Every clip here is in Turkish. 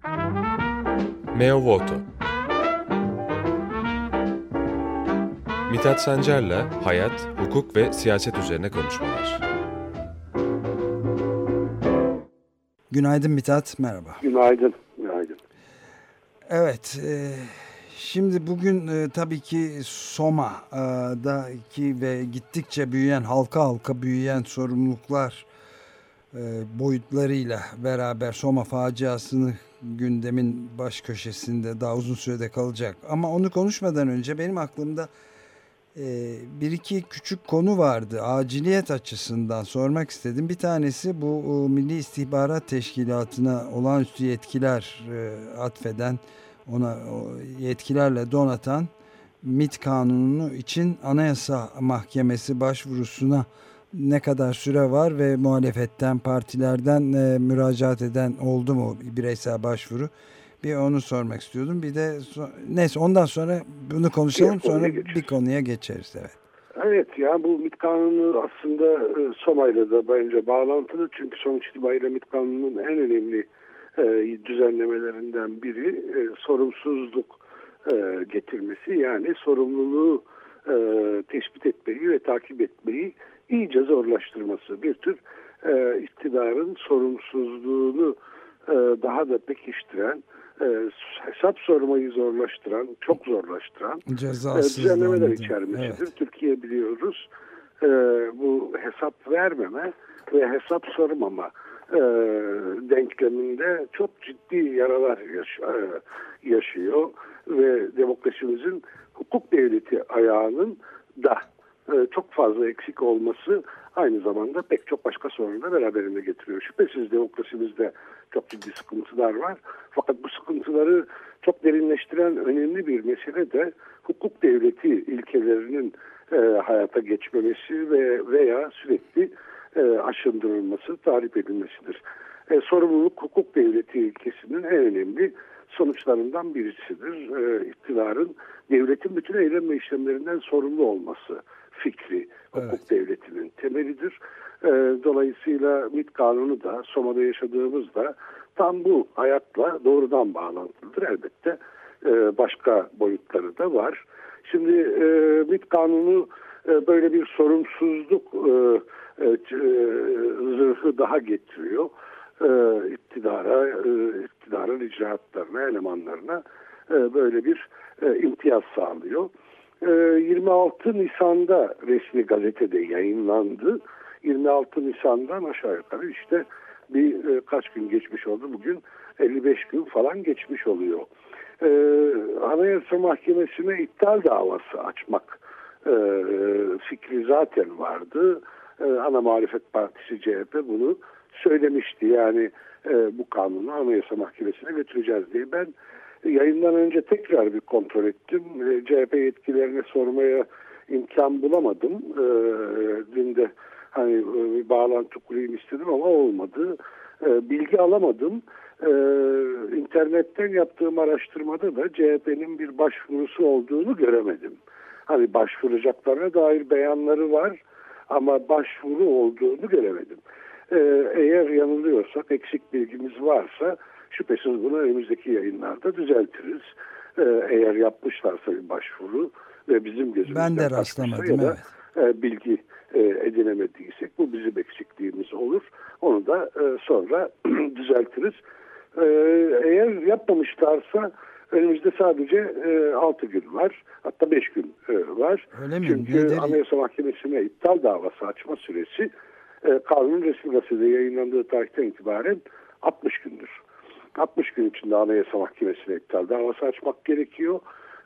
Meo Voto. Mithat Sancar'la hayat, hukuk ve siyaset üzerine konuşmalar. Günaydın Mithat, merhaba. Günaydın, günaydın. Evet, şimdi bugün tabii ki Soma'daki ve gittikçe büyüyen, halka büyüyen sorumluluklar boyutlarıyla beraber Soma faciasını gündemin baş köşesinde daha uzun sürede kalacak. Ama onu konuşmadan önce benim aklımda bir iki küçük konu vardı. Aciliyet açısından sormak istedim. Bir tanesi bu Milli İstihbarat Teşkilatı'na olağanüstü yetkiler atfeden, ona yetkilerle donatan MİT kanunu için Anayasa Mahkemesi başvurusuna ne kadar süre var ve muhalefetten, partilerden müracaat eden oldu mu bireysel başvuru? Bir onu sormak istiyordum. Bir de neyse ondan sonra bunu konuşalım, sonra bir konuya geçeriz. Evet. Evet ya, bu MİT kanunu aslında Soma'yla da bence bağlantılı. Çünkü sonuç itibariyle MİT kanununun en önemli düzenlemelerinden biri sorumsuzluk getirmesi. Yani sorumluluğu tespit etmeyi ve takip etmeyi iyice zorlaştırması. Bir tür iktidarın sorumsuzluğunu daha da pekiştiren, hesap sormayı zorlaştıran, çok zorlaştıran düzenlemeler içermesidir. Evet. Türkiye biliyoruz bu hesap vermeme ve hesap sormama denkleminde çok ciddi yaralar yaşıyor ve demokrasimizin hukuk devleti ayağının da çok fazla eksik olması aynı zamanda pek çok başka sorunu da beraberinde getiriyor. Şüphesiz demokrasimizde çok ciddi sıkıntılar var. Fakat bu sıkıntıları çok derinleştiren önemli bir mesele de hukuk devleti ilkelerinin hayata geçmemesi veya sürekli aşındırılması, tahrip edilmesidir. Sorumluluk hukuk devleti ilkesinin en önemli sonuçlarından birisidir. İktidarın devletin bütün eylem ve işlemlerinden sorumlu olması fikri hukuk devletinin temelidir. Dolayısıyla MİT kanunu da Soma'da yaşadığımız da tam bu hayatla doğrudan bağlantılıdır. Elbette başka boyutları da var. Şimdi MİT kanunu böyle bir sorumsuzluk zırhı daha getiriyor. İktidarın icraatlarına, elemanlarına böyle bir imtiyaz sağlıyor. 26 Nisan'da resmi gazetede yayınlandı. 26 Nisan'dan aşağı yukarı işte kaç gün geçmiş oldu. Bugün 55 gün falan geçmiş oluyor. Anayasa Mahkemesi'ne iptal davası açmak fikri zaten vardı. Ana Muhalefet Partisi CHP bunu söylemişti. Yani bu kanunu Anayasa Mahkemesi'ne götüreceğiz diye. Ben yayından önce tekrar bir kontrol ettim. CHP yetkilerine sormaya imkan bulamadım. Dün de bir bağlantı kurayım istedim ama olmadı. Bilgi alamadım. İnternetten yaptığım araştırmada da CHP'nin bir başvurusu olduğunu göremedim. Başvuracaklarına dair beyanları var ama başvuru olduğunu göremedim. Eğer yanılıyorsak, eksik bilgimiz varsa şüphesiz bunu önümüzdeki yayınlarda düzeltiriz. Eğer yapmışlarsa bir başvuru ve bizim gözümüzden ben de rastlamadım, ya da bilgi edinemediysek bu bizim eksikliğimiz olur. Onu da sonra düzeltiriz. Eğer yapmamışlarsa önümüzde sadece 6 gün var. Hatta 5 gün var. Öyle mi? Çünkü Anayasa Mahkemesi'ne iptal davası açma süresi kanunun resmi gazetede yayınlandığı tarihten itibaren 60 gündür. 60 gün içinde Anayasa Mahkemesi'ne iptal davası açmak gerekiyor.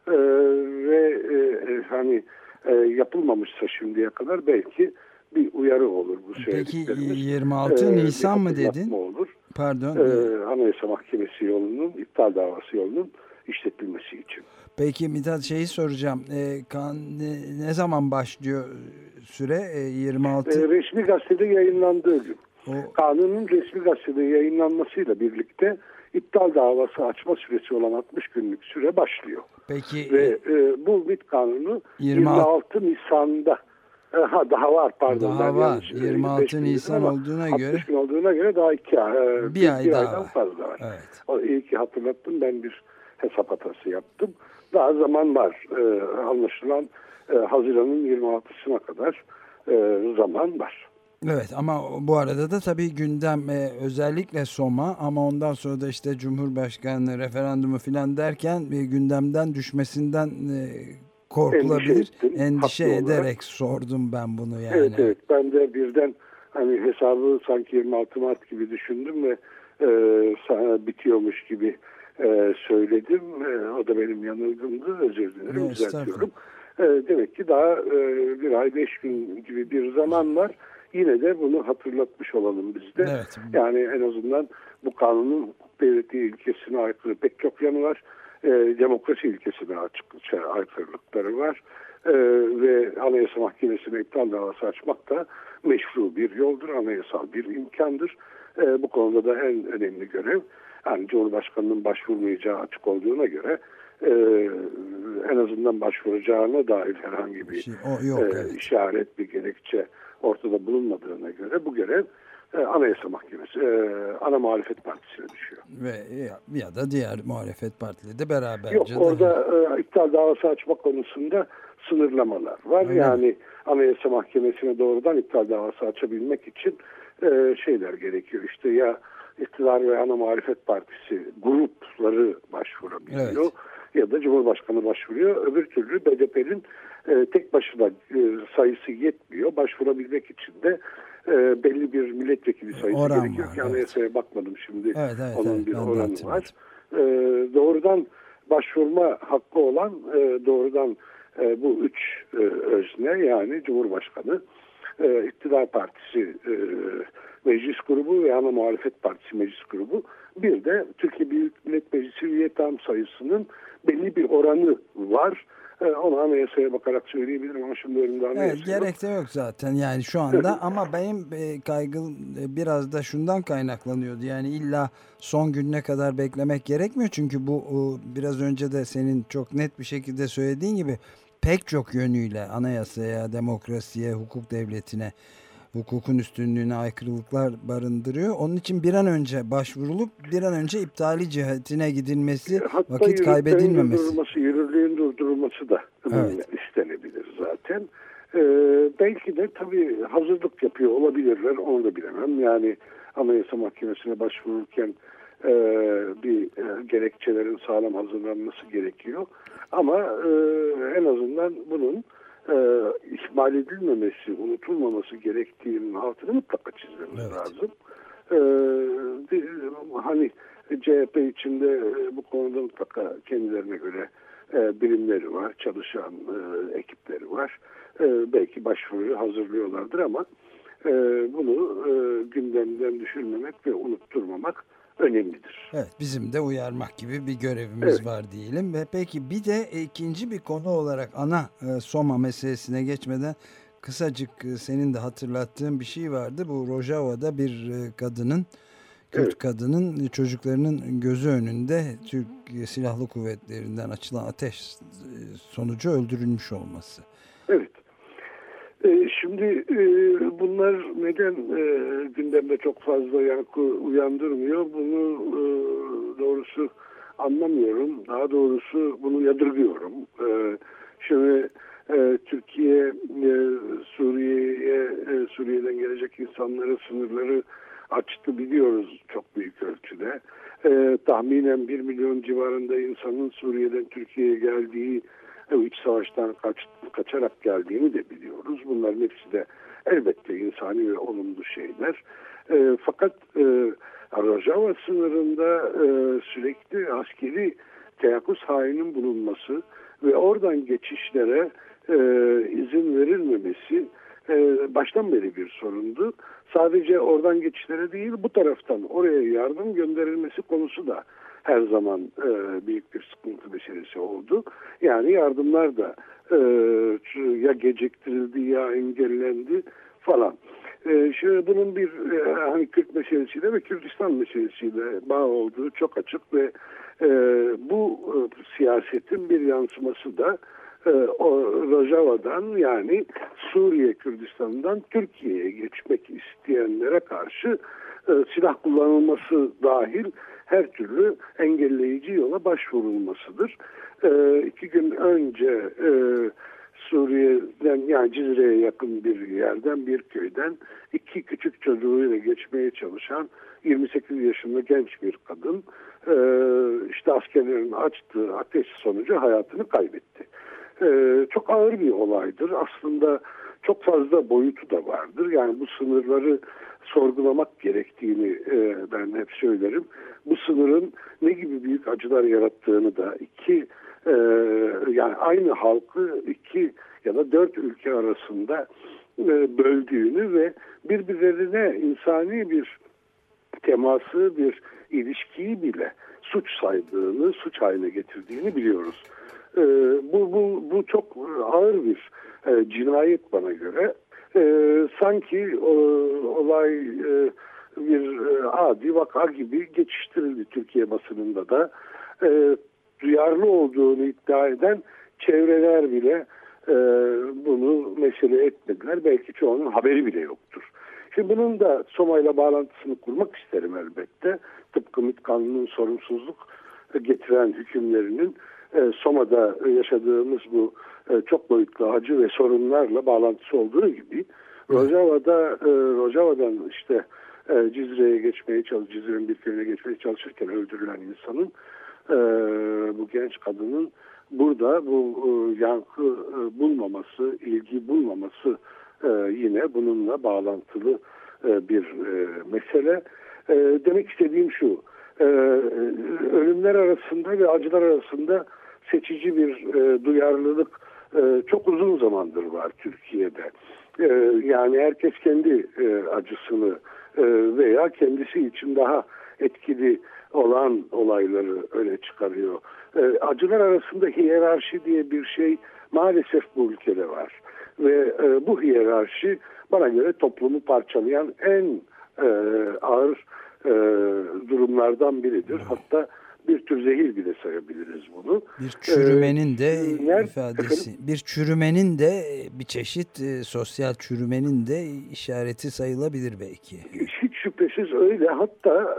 Yapılmamışsa şimdiye kadar belki bir uyarı olur bu söylediklerimiz. Peki 26 Nisan mı dedin? Olur. Pardon. Anayasa Mahkemesi yolunun, iptal davası yolunun işletilmesi için. Peki Mithat, soracağım. Ne zaman başlıyor süre? 26? Resmi gazetede yayınlandığı gün. Kanunun resmi gazetede yayınlanmasıyla birlikte iptal davası açma süresi olan 60 günlük süre başlıyor. Peki. Ve bu MİT kanunu 26 Nisan'da Daha var, pardon. Daha var. 26 Nisan olduğuna 60 göre. gün olduğuna göre daha Bir ay daha aydan var. fazla var. Evet. O iyi ki hatırlattım, ben bir hesap hatası yaptım. Daha zaman var. Anlaşılan Haziran'ın 26'sına kadar zaman var. Evet, ama bu arada da tabii gündem özellikle Soma, ama ondan sonra da işte Cumhurbaşkanlığı referandumu filan derken gündemden düşmesinden korkulabilir. Endişe ederek sordum ben bunu yani. Evet, ben de birden hani hesabı sanki 26 Mart gibi düşündüm ve sana bitiyormuş gibi söyledim. O da benim yanılgımdı. Özür dilerim, düzeltiyorum. Demek ki daha bir ay 5 gün gibi bir zaman var. Yine de bunu hatırlatmış olalım biz de. Evet. Yani en azından bu kanunun hukuk devleti ilkesine aykırı pek çok yanı var. Demokrasi ilkesine aykırılıkları var. Ve Anayasa Mahkemesi'ne iptal davası açmak da meşru bir yoldur, anayasal bir imkandır. Bu konuda da en önemli görev, yani Cumhurbaşkanı'nın başvurmayacağı açık olduğuna göre en azından başvuracağına dair herhangi bir evet. işaret, bir gerekçe ortada bulunmadığına göre bu görev Anayasa Mahkemesi, ana muhalefet partisine düşüyor. Ve ya da diğer muhalefet partileri de beraberce. Yok, orada iptal davası açma konusunda sınırlamalar var. Öyle yani mi? Anayasa Mahkemesi'ne doğrudan iptal davası açabilmek için şeyler gerekiyor. İşte ya iktidar ve ana muhalefet partisi grupları başvurabiliyor. Evet. Ya da Cumhurbaşkanı başvuruyor. Öbür türlü BDP'nin tek başına sayısı yetmiyor. Başvurabilmek için de belli bir milletvekili sayısı oran gerekiyor var, ki anayasaya bakmadım şimdi. Onun bir oranı var. Doğrudan başvurma hakkı olan doğrudan bu üç özne, yani Cumhurbaşkanı, iktidar partisi meclis grubu ve ana muhalefet partisi meclis grubu, bir de Türkiye Büyük Millet Meclisi üye tam sayısının belli bir oranı var. Onu anayasaya bakarak söyleyebilirim ama şimdi önümde anayasa yok. Gerek de yok zaten yani şu anda. Ama benim kaygım biraz da şundan kaynaklanıyordu. Yani illa son gününe kadar beklemek gerekmiyor. Çünkü bu biraz önce de senin çok net bir şekilde söylediğin gibi pek çok yönüyle anayasaya, demokrasiye, hukuk devletine, hukukun üstünlüğüne aykırılıklar barındırıyor. Onun için bir an önce başvurulup bir an önce iptali cihetine gidilmesi, vakit kaybedilmemesi. Yürürlüğün durdurulması da istenebilir zaten. Belki de tabii hazırlık yapıyor olabilirler, onu da bilemem. Yani Anayasa Mahkemesi'ne başvururken bir gerekçelerin sağlam hazırlanması gerekiyor. Ama en azından bunun ihmal edilmemesi, unutulmaması gerektiğinin altını mutlaka çizmemiz lazım. Hani CHP içinde bu konuda mutlaka kendilerine göre birimleri var, çalışan ekipleri var. Belki başvuruyu hazırlıyorlardır ama bunu gündemden düşürmemek ve unutturmamak önemlidir. Evet, bizim de uyarmak gibi bir görevimiz var diyelim. Ve peki bir de ikinci bir konu olarak ana Soma meselesine geçmeden kısacık senin de hatırlattığın bir şey vardı. Bu Rojava'da bir kadının, Kürt kadının çocuklarının gözü önünde Türk Silahlı Kuvvetlerinden açılan ateş sonucu öldürülmüş olması. Evet. Şimdi bunlar neden gündemde çok fazla yankı uyandırmıyor? Bunu doğrusu anlamıyorum. Daha doğrusu bunu yadırgıyorum. Şimdi Türkiye Suriye'den gelecek insanları, sınırları açtı, biliyoruz çok büyük ölçüde. Tahminen 1 milyon civarında insanın Suriye'den Türkiye'ye geldiği, iç savaştan kaçarak geldiğini de biliyoruz. Bunların hepsi de elbette insani ve olumlu şeyler. Fakat Rojava sınırında sürekli askeri teyakkuz halinin bulunması ve oradan geçişlere izin verilmemesi baştan beri bir sorundu. Sadece oradan geçişlere değil, bu taraftan oraya yardım gönderilmesi konusu da her zaman büyük bir sıkıntı meselesi oldu. Yani yardımlar da ya geciktirildi ya engellendi falan. Şimdi bunun bir hani Kürt meselesiyle ve Kürdistan meselesiyle bağ olduğu çok açık ve bu siyasetin bir yansıması da Rojava'dan, yani Suriye Kürdistan'dan Türkiye'ye geçmek isteyenlere karşı silah kullanılması dahil her türlü engelleyici yola başvurulmasıdır. 2 gün önce Suriye'den, yani Cizre'ye yakın bir yerden, bir köyden 2 küçük çocuğuyla geçmeye çalışan 28 yaşında genç bir kadın işte askerlerin açtığı ateş sonucu hayatını kaybetti. Çok ağır bir olaydır. Aslında çok fazla boyutu da vardır. Yani bu sınırları sorgulamak gerektiğini ben hep söylerim. Bu sınırın ne gibi büyük acılar yarattığını da yani aynı halkı 2 ya da 4 ülke arasında böldüğünü ve birbirlerine insani bir teması, bir ilişkiyi bile suç saydığını, suç haline getirdiğini biliyoruz. Bu çok ağır bir cinayet bana göre. Sanki olay bir adi vaka gibi geçiştirildi Türkiye basınında da. Duyarlı olduğunu iddia eden çevreler bile bunu mesele etmediler. Belki çoğunun haberi bile yoktur. Şimdi bunun da Soma'yla bağlantısını kurmak isterim elbette. Tıpkı MİT Kanunu'nun sorumsuzluk getiren hükümlerinin Soma'da yaşadığımız bu çok boyutlu acı ve sorunlarla bağlantısı olduğu gibi Rojava'dan işte Cizre'ye geçmeye Cizre'nin bir köyüne geçmeye çalışırken öldürülen insanın, bu genç kadının burada bu yankı bulmaması, ilgi bulmaması yine bununla bağlantılı bir mesele. Demek istediğim şu, ölümler arasında ve acılar arasında seçici bir duyarlılık çok uzun zamandır var Türkiye'de. Yani herkes kendi acısını veya kendisi için daha etkili olan olayları öne çıkarıyor. Acılar arasında hiyerarşi diye bir şey maalesef bu ülkede var. Ve bu hiyerarşi bana göre toplumu parçalayan en ağır durumlardan biridir. Hatta bir tür zehir bile sayabiliriz bunu. Bir çürümenin de ifadesi, bir çürümenin de bir çeşit sosyal çürümenin de işareti sayılabilir belki. Hiç şüphesiz öyle. Hatta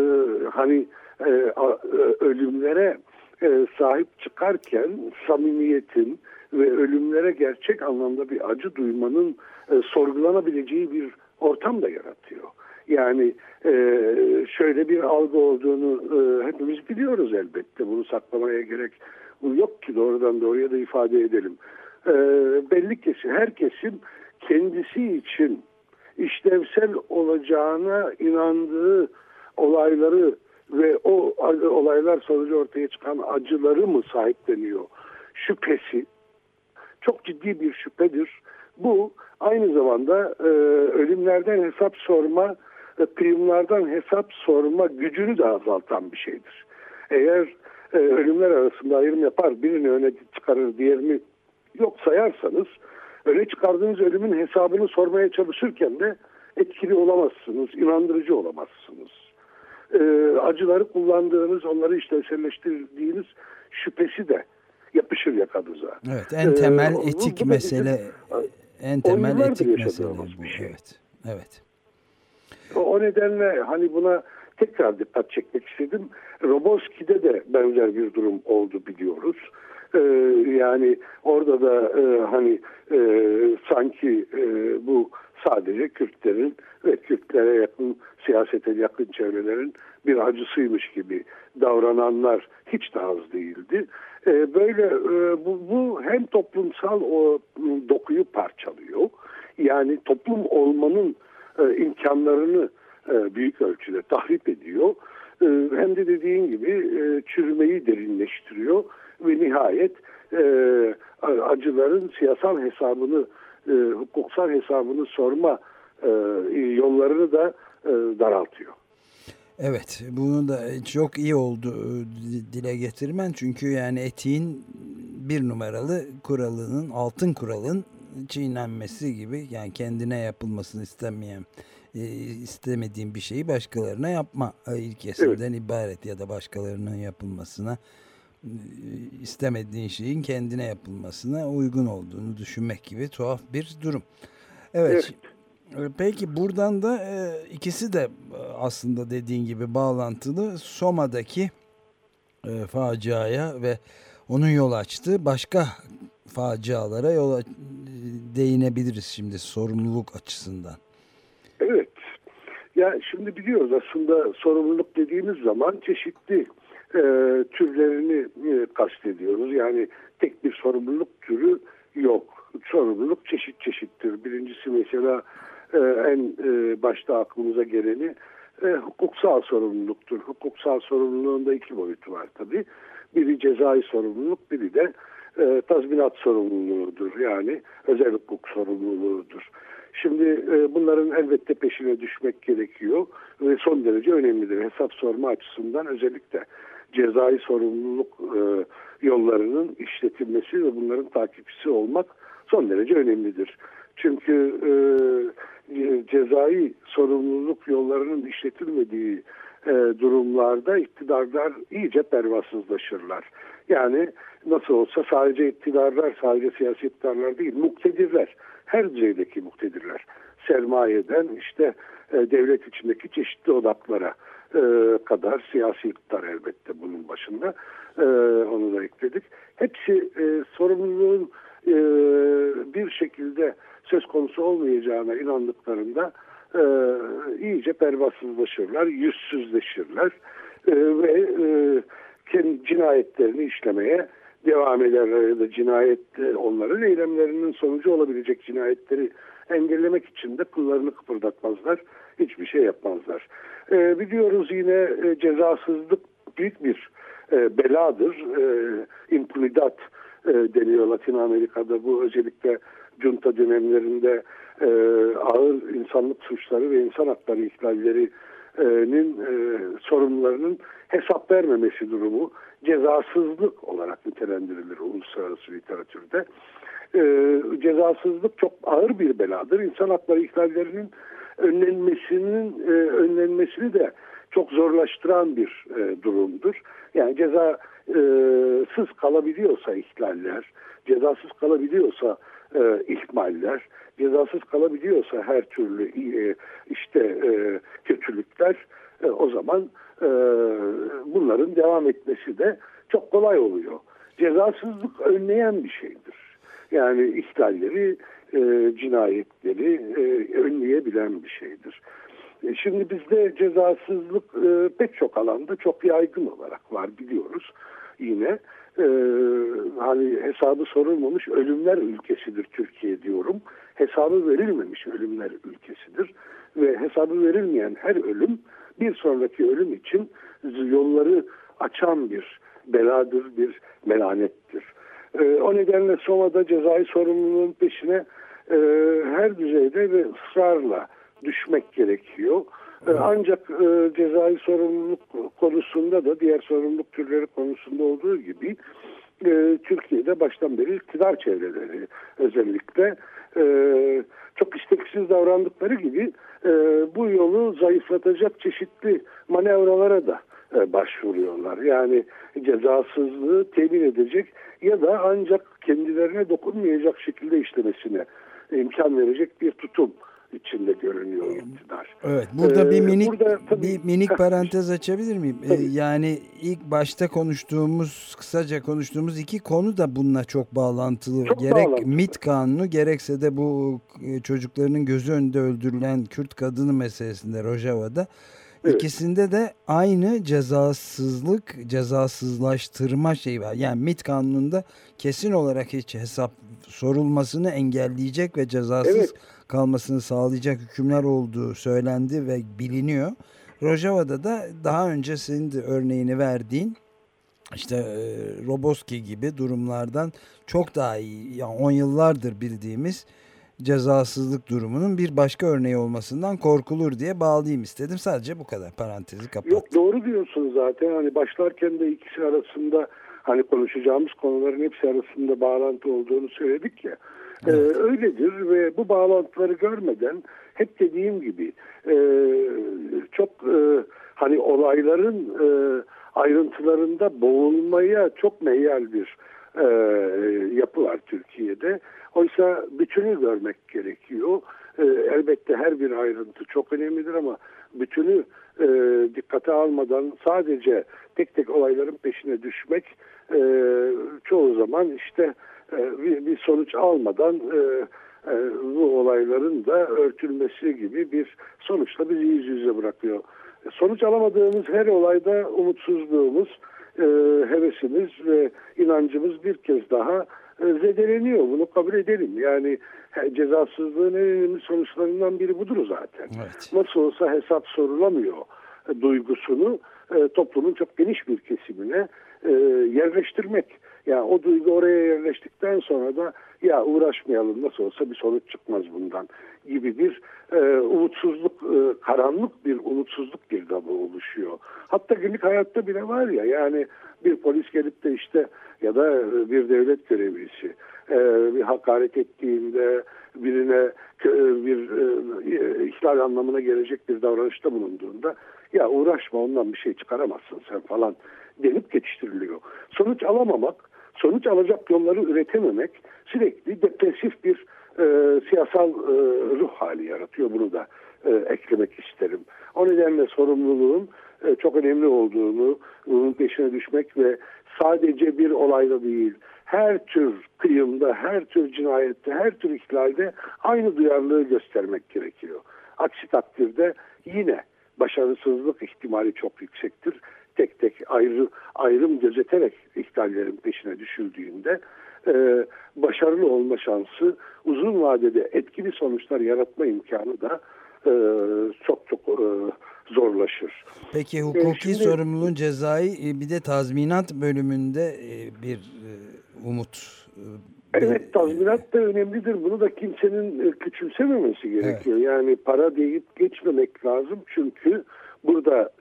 ölümlere sahip çıkarken samimiyetin ve ölümlere gerçek anlamda bir acı duymanın sorgulanabileceği bir ortam da yaratıyor. Yani şöyle bir algı olduğunu hepimiz biliyoruz elbette. Bunu saklamaya gerek yok ki, doğrudan doğruya da ifade edelim. Belli ki herkesin kendisi için işlevsel olacağına inandığı olayları ve o olaylar sonucu ortaya çıkan acıları mı sahipleniyor şüphesi çok ciddi bir şüphedir. Bu aynı zamanda ölümlerden hesap sorma, kıyımlardan hesap sorma gücünü de azaltan bir şeydir. Eğer ölümler arasında ayrım yapar, birini öne çıkarır, diğerini yok sayarsanız, öne çıkardığınız ölümün hesabını sormaya çalışırken de etkili olamazsınız, inandırıcı olamazsınız. Acıları kullandığınız, onları işlevselleştirdiğiniz şüphesi de yapışır yakanıza. Evet, en temel etik mesele, en temel etik mesele bu. Şey. Evet, evet. O nedenle buna tekrar dikkat çekmek istedim. Roboski'de de benzer bir durum oldu biliyoruz. Yani orada da sanki bu sadece Kürtlerin ve Kürtlere yakın, siyasete yakın çevrelerin bir acısıymış gibi davrananlar hiç de az değildi. Böyle bu hem toplumsal o dokuyu parçalıyor, yani toplum olmanın imkanlarını büyük ölçüde tahrip ediyor. Hem de dediğin gibi çürümeyi derinleştiriyor ve nihayet acıların siyasal hesabını, hukuksal hesabını sorma yollarını da daraltıyor. Evet, bunu da çok iyi oldu dile getirmen, çünkü yani etiğin bir numaralı kuralının, altın kuralın çiğnenmesi gibi, yani kendine yapılmasını istemediğin bir şeyi başkalarına yapma ilkesinden ibaret, ya da başkalarının yapılmasına istemediğin şeyin kendine yapılmasına uygun olduğunu düşünmek gibi tuhaf bir durum. Evet. Peki buradan da ikisi de aslında dediğin gibi bağlantılı. Soma'daki faciaya ve onun yol açtığı başka facialara değinebiliriz şimdi sorumluluk açısından. Evet. Ya şimdi biliyoruz aslında sorumluluk dediğimiz zaman çeşitli türlerini kastediyoruz. Yani tek bir sorumluluk türü yok. Sorumluluk çeşit çeşittir. Birincisi mesela en başta aklımıza geleni hukuksal sorumluluktur. Hukuksal sorumluluğun da iki boyutu var tabii. Biri cezai sorumluluk, biri de tazminat sorumluluğudur. Yani özel hukuk sorumluluğudur. Şimdi bunların elbette peşine düşmek gerekiyor ve son derece önemlidir. Hesap sorma açısından özellikle cezai sorumluluk yollarının işletilmesi ve bunların takipçisi olmak son derece önemlidir. Çünkü cezai sorumluluk yollarının işletilmediği durumlarda iktidarlar iyice pervasızlaşırlar. Yani nasıl olsa sadece iktidarlar, sadece siyasi iktidarlar değil, muktedirler, her düzeydeki muktedirler, sermayeden işte devlet içindeki çeşitli odaklara kadar, siyasi iktidar elbette bunun başında, onu da ekledik. Hepsi sorumluluğun bir şekilde söz konusu olmayacağına inandıklarında iyice pervasızlaşırlar, yüzsüzleşirler ve kendi cinayetlerini işlemeye devam ederler ya da onların eylemlerinin sonucu olabilecek cinayetleri engellemek için de kıllarını kıpırdatmazlar, hiçbir şey yapmazlar. Biliyoruz yine cezasızlık büyük bir beladır. İmpunidat deniyor Latin Amerika'da. Bu özellikle junta dönemlerinde ağır insanlık suçları ve insan hakları ihlallerinin sorumlularının hesap vermemesi durumu cezasızlık olarak nitelendirilir uluslararası literatürde. Cezasızlık çok ağır bir beladır. İnsan hakları ihlallerinin önlenmesini de çok zorlaştıran bir durumdur. Yani cezasız kalabiliyorsa ihlaller, cezasız kalabiliyorsa ihmaller, cezasız kalabiliyorsa her türlü kötülükler, o zaman bunların devam etmesi de çok kolay oluyor. Cezasızlık önleyen bir şeydir. Yani ihlalleri, cinayetleri önleyebilen bir şeydir. Şimdi bizde cezasızlık pek çok alanda çok yaygın olarak var, biliyoruz. Yine hani hesabı sorulmamış ölümler ülkesidir Türkiye diyorum. Hesabı verilmemiş ölümler ülkesidir. Ve hesabı verilmeyen her ölüm bir sonraki ölüm için yolları açan bir beladır, bir melanettir. O nedenle Soma'da cezai sorumluluğun peşine her düzeyde ve ısrarla düşmek gerekiyor. Ancak cezai sorumluluk konusunda da diğer sorumluluk türleri konusunda olduğu gibi Türkiye'de baştan beri iktidar çevreleri özellikle çok isteksiz davrandıkları gibi bu yolu zayıflatacak çeşitli manevralara da başvuruyorlar. Yani cezasızlığı temin edecek ya da ancak kendilerine dokunmayacak şekilde işlemesine imkan verecek bir tutum içinde görünüyor iktidar. Evet, burada bir minik parantez açabilir miyim? Yani ilk başta kısaca konuştuğumuz iki konu da bununla çok bağlantılı. Gerek MİT kanunu gerekse de bu çocuklarının gözü önünde öldürülen Kürt kadını meselesinde Rojava'da. Evet. İkisinde de aynı cezasızlaştırma şeyi var. Yani MİT kanununda kesin olarak hiç hesap sorulmasını engelleyecek ve cezasız kalmasını sağlayacak hükümler olduğu söylendi ve biliniyor. Rojava'da da daha önce senin de örneğini verdiğin işte Roboski gibi durumlardan çok daha iyi, yani 10 yıllardır bildiğimiz cezasızlık durumunun bir başka örneği olmasından korkulur diye bağlayayım istedim. Sadece bu kadar, parantezi kapattım. Yok, doğru diyorsunuz zaten. Hani başlarken de ikisi arasında, hani konuşacağımız konuların hepsi arasında bağlantı olduğunu söyledik ya. Evet. Öyledir ve bu bağlantıları görmeden hep dediğim gibi çok hani olayların ayrıntılarında boğulmaya çok meyyal bir yapı var Türkiye'de. Oysa bütünü görmek gerekiyor. Elbette her bir ayrıntı çok önemlidir ama bütünü dikkate almadan sadece tek tek olayların peşine düşmek çoğu zaman işte bir sonuç almadan bu olayların da örtülmesi gibi bir sonuçla bizi yüz yüze bırakıyor. Sonuç alamadığımız her olayda umutsuzluğumuz, hevesimiz ve inancımız bir kez daha zedeleniyor. Bunu kabul edelim. Yani cezasızlığın en önemli sonuçlarından biri budur zaten. Evet. Nasıl olsa hesap sorulamıyor duygusunu toplumun çok geniş bir kesimine yerleştirmek. Yani o duygu oraya yerleştikten sonra da ya uğraşmayalım nasıl olsa bir sonuç çıkmaz bundan gibi bir umutsuzluk, karanlık bir umutsuzluk girdabı oluşuyor. Hatta günlük hayatta bile var ya, yani bir polis gelip de işte ya da bir devlet görevlisi bir hakaret ettiğinde, birine bir ihlal anlamına gelecek bir davranışta bulunduğunda ya uğraşma ondan bir şey çıkaramazsın sen falan denip geçiştiriliyor. Sonuç alamamak, sonuç alacak yolları üretememek sürekli depresif bir siyasal ruh hali yaratıyor. Bunu da eklemek isterim. O nedenle sorumluluğun çok önemli olduğunu, bunun peşine düşmek ve sadece bir olayda değil, her tür kıyımda, her tür cinayette, her tür ihlalde aynı duyarlılığı göstermek gerekiyor. Aksi takdirde yine başarısızlık ihtimali çok yüksektir. Tek tek ayrım gözeterek ihlallerin peşine düşüldüğünde başarılı olma şansı, uzun vadede etkili sonuçlar yaratma imkanı da çok zorlaşır. Peki hukuki sorumluluğun cezai bir de tazminat bölümünde bir umut. Evet, tazminat da önemlidir. Bunu da kimsenin küçümsememesi gerekiyor. Evet. Yani para deyip geçmemek lazım. Çünkü burada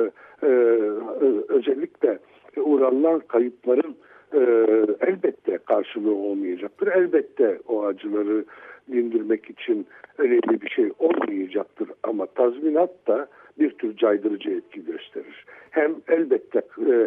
özellikle uğranılan kayıpların elbette karşılığı olmayacaktır. Elbette o acıları dindirmek için önemli bir şey olmayacaktır. Ama tazminat da bir tür caydırıcı etki gösterir. Hem elbette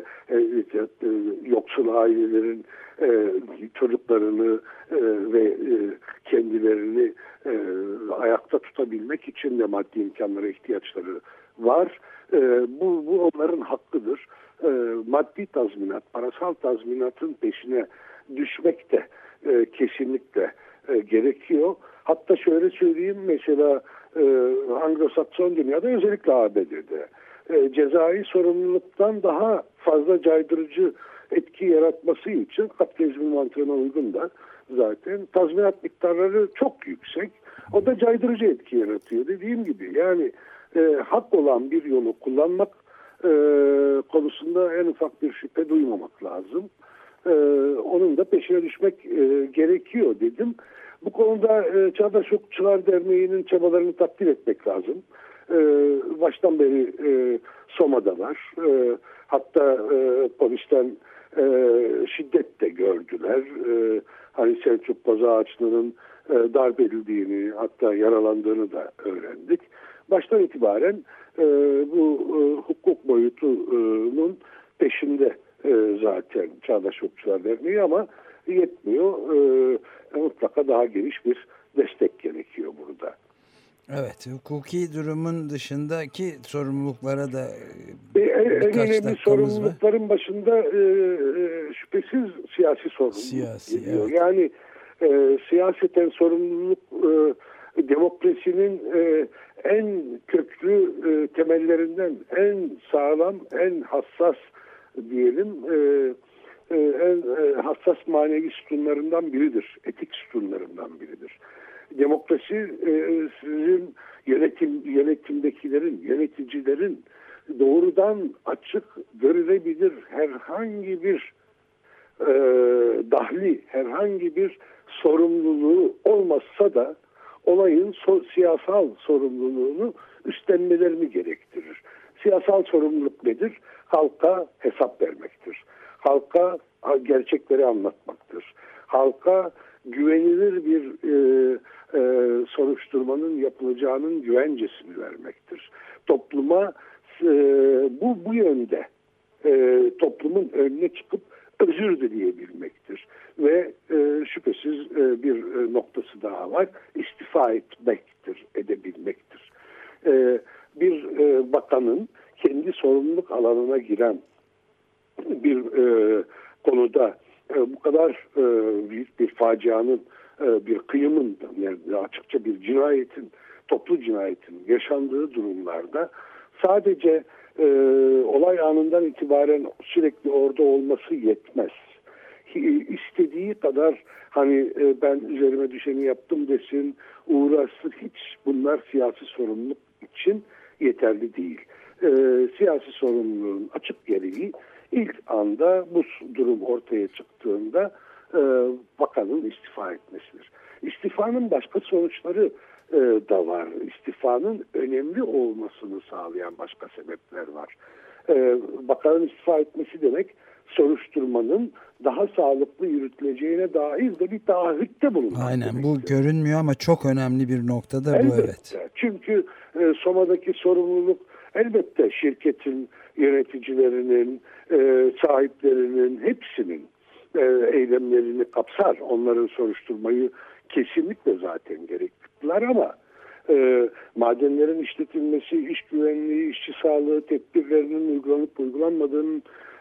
yoksul ailelerin çocuklarını ve kendilerini ayakta tutabilmek için de maddi imkanlara ihtiyaçları var. Bu onların hakkıdır. Maddi tazminat, parasal tazminatın peşine düşmek de kesinlikle gerekiyor. Hatta şöyle söyleyeyim, mesela Anglo-Sakson dünyada, özellikle ABD'de cezai sorumluluktan daha fazla caydırıcı etki yaratması için kapitalizmin mantığına uygun da zaten tazminat miktarları çok yüksek. O da caydırıcı etki yaratıyor. Dediğim gibi yani hak olan bir yolu kullanmak konusunda en ufak bir şüphe duymamak lazım. Onun da peşine düşmek gerekiyor dedim. Bu konuda Çağdaş Hukukçular Derneği'nin çabalarını takdir etmek lazım. Baştan beri Soma'dalar. Hatta polisten şiddet de gördüler. Hani Selçuk Kozağaçlı'nın darp edildiğini, hatta yaralandığını da öğrendik. Baştan itibaren bu hukuk boyutunun peşinde zaten Çağdaş Hukukçular Derneği, ama yetmiyor. Mutlaka daha geniş bir destek gerekiyor burada. Evet, hukuki durumun dışındaki sorumluluklara da en önemli sorumlulukların başında şüphesiz siyasi sorumluluk geliyor. Evet. Yani siyaseten sorumluluk demokrasinin en köklü temellerinden, en sağlam, en hassas diyelim, en hassas manevi sütunlarından biridir. Etik sütunlarından biridir. Demokrasi sizin yönetimdekilerin, yöneticilerin doğrudan açık görülebilir herhangi bir dahli, herhangi bir sorumluluğu olmazsa da olayın siyasal sorumluluğunu üstlenmelerini gerektirir. Siyasal sorumluluk nedir? Halka hesap vermektir. Halka gerçekleri anlatmaktır. Halka güvenilir bir soruşturmanın yapılacağının güvencesini vermektir. Topluma bu yönde toplumun önüne çıkıp özür dileyebilmektir. Ve şüphesiz bir noktası daha var. İstifa edebilmektir. Bir bakanın kendi sorumluluk alanına giren bir konuda bu kadar büyük bir facianın, bir kıyımın, yani açıkça bir cinayetin, toplu cinayetin yaşandığı durumlarda sadece olay anından itibaren sürekli orada olması yetmez. İstediği kadar hani ben üzerime düşeni yaptım desin, uğraşsın, hiç bunlar siyasi sorumluluk için yeterli değil. Siyasi sorumluluğun açık gereği ilk anda bu durum ortaya çıktığında bakanın istifa etmesidir. İstifanın başka sonuçları da var. İstifanın önemli olmasını sağlayan başka sebepler var. Bakanın istifa etmesi demek soruşturmanın daha sağlıklı yürütüleceğine dair de bir taahhütte bulunmak. Aynen, bu görünmüyor ama çok önemli bir noktada bu, evet. Çünkü Soma'daki sorumluluk elbette şirketin yöneticilerinin, sahiplerinin hepsinin eylemlerini kapsar. Onların soruşturmayı kesinlikle zaten gerektiler ama madenlerin işletilmesi, iş güvenliği, işçi sağlığı tedbirlerinin uygulanıp uygulanmadığının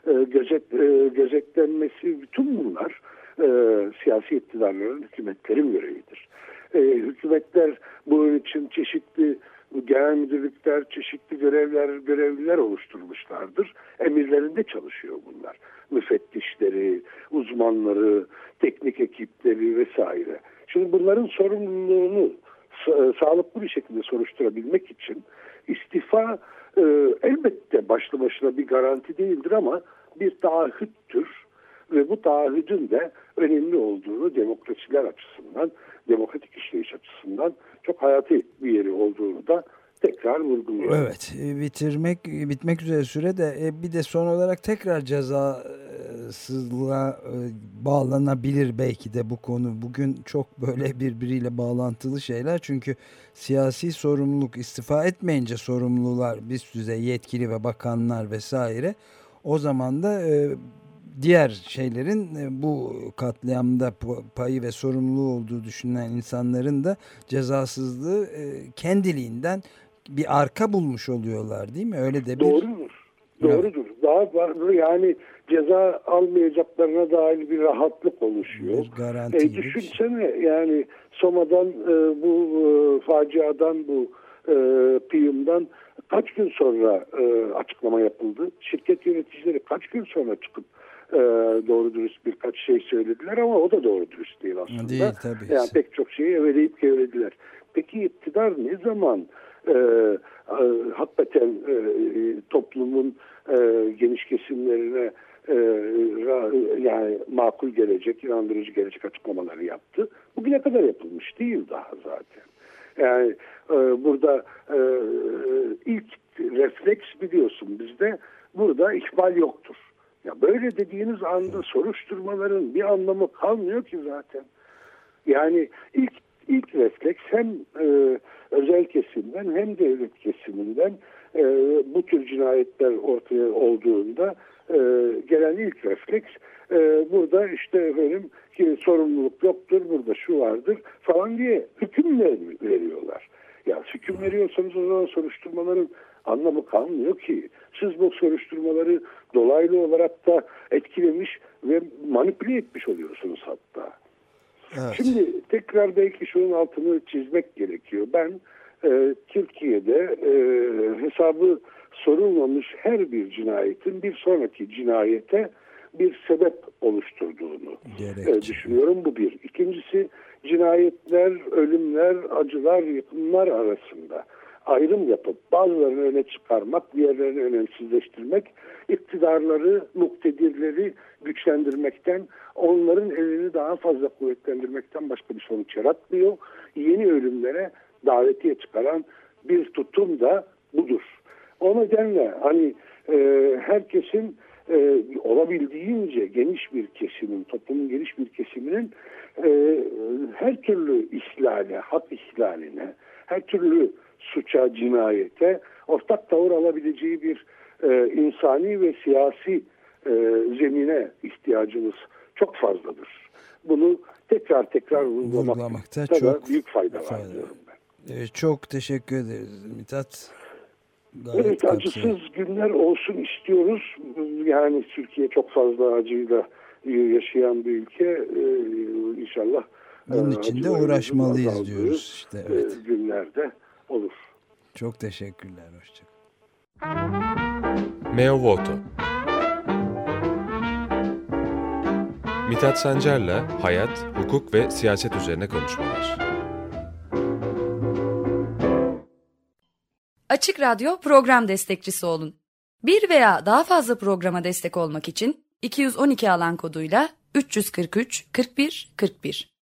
gözetlenmesi, bütün bunlar siyasi iktidarların, hükümetlerin görevidir. Hükümetler bunun için çeşitli genel müdürlükler, çeşitli görevliler oluşturmuşlardır. Emirlerinde çalışıyor bunlar. Müfettişleri, uzmanları, teknik ekipleri vesaire. Şimdi bunların sorumluluğunu sağlıklı bir şekilde soruşturabilmek için istifa elbette başlı başına bir garanti değildir ama bir taahhüttür ve bu taahhüdün de önemli olduğunu demokrasiler açısından, demokratik işleyiş açısından çok hayati bir yeri olduğunu da tekrar vurguluyor. Evet, bitmek üzere süre de bir de son olarak tekrar cezasızlığa bağlanabilir belki de bu konu. Bugün çok böyle birbiriyle bağlantılı şeyler, çünkü siyasi sorumluluk, istifa etmeyince sorumlular bir düzey yetkili ve bakanlar vesaire, o zaman da diğer şeylerin bu katliamda payı ve sorumluluğu olduğu düşünülen insanların da cezasızlığı kendiliğinden bir arka bulmuş oluyorlar, değil mi? Öyle de bir... Doğrudur. Daha fazla, yani ceza almayacaklarına dair bir rahatlık oluşuyor. Bir garanti düşünsene yani Soma'dan, bu faciadan, bu kıyımdan kaç gün sonra açıklama yapıldı? Şirket yöneticileri kaç gün sonra çıkıp doğru dürüst birkaç şey söylediler ama o da doğru dürüst değil aslında. Değil, tabii. Yani pek çok şeyi eveleyip gevelediler. Peki iktidar ne zaman hakikaten toplumun geniş kesimlerine yani makul gelecek, inandırıcı gelecek açıklamaları yaptı? Bugüne kadar yapılmış değil daha zaten. Yani burada ilk refleks, biliyorsun bizde, burada ihmal yoktur. Ya böyle dediğiniz anda soruşturmaların bir anlamı kalmıyor ki zaten. Yani ilk refleks hem özel kesimden hem devlet kesiminden bu tür cinayetler ortaya olduğunda gelen ilk refleks burada işte efendim ki sorumluluk yoktur, burada şu vardır falan diye hüküm veriyorlar. Ya hüküm veriyorsanız o zaman soruşturmaların anlamı kalmıyor ki. Siz bu soruşturmaları dolaylı olarak da etkilemiş ve manipüle etmiş oluyorsunuz hatta. Evet. Şimdi tekrar belki şunun altını çizmek gerekiyor. Ben Türkiye'de hesabı sorulmamış her bir cinayetin bir sonraki cinayete bir sebep oluşturduğunu düşünüyorum. Bu bir. İkincisi, cinayetler, ölümler, acılar, yıkımlar arasında ayrım yapıp bazılarını öne çıkarmak, diğerlerini önemsizleştirmek, iktidarları, muktedirleri güçlendirmekten, onların elini daha fazla kuvvetlendirmekten başka bir sonuç yaratmıyor. Yeni ölümlere davetiye çıkaran bir tutum da budur. O nedenle hani herkesin olabildiğince geniş bir kesimin, toplumun geniş bir kesiminin her türlü ihlale, hak ihlaline, her türlü suça, cinayete ortak tavır alabileceği bir insani ve siyasi zemine ihtiyacımız çok fazladır. Bunu tekrar vurgulamakta da büyük fayda var diyorum ben. Çok teşekkür ederiz Mithat. Evet, acısız günler olsun istiyoruz. Yani Türkiye çok fazla acıyla yaşayan bir ülke. İnşallah bunun için de uğraşmalıyız diyoruz. İşte, evet. Günlerde olur. Çok teşekkürler. Hoşçakalın. Meo Voto. Mithat Sancar'la hayat, hukuk ve siyaset üzerine konuşmalar. Açık Radyo program destekçisi olun. Bir veya daha fazla programa destek olmak için 212 alan koduyla 343 41 41